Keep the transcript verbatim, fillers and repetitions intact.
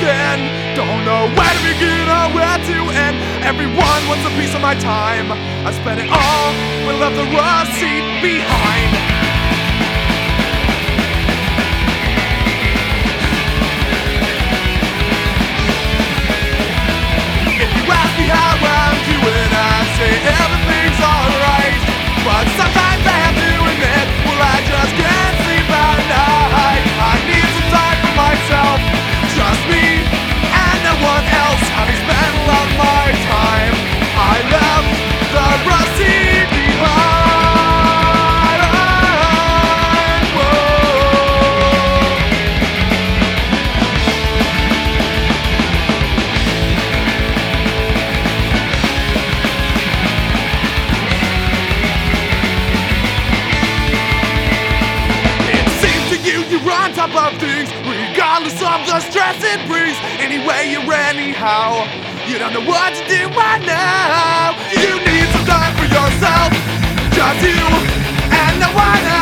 in. Don't know where to begin or where to end. Everyone wants a piece of my time. I spent it all, but left the receipt behind. If you ask me how I'm doing, I say everything's alright. But sometimes I have to admit, well, I just can't sleep at night. I need some time for myself, just me and no one else. Having spent a lot of my time, I left the receipt behind. You're on top of things, regardless of the stress it brings. Anyway, you're anyhow. You don't know what to do right now. You need some time for yourself, just you and no one else.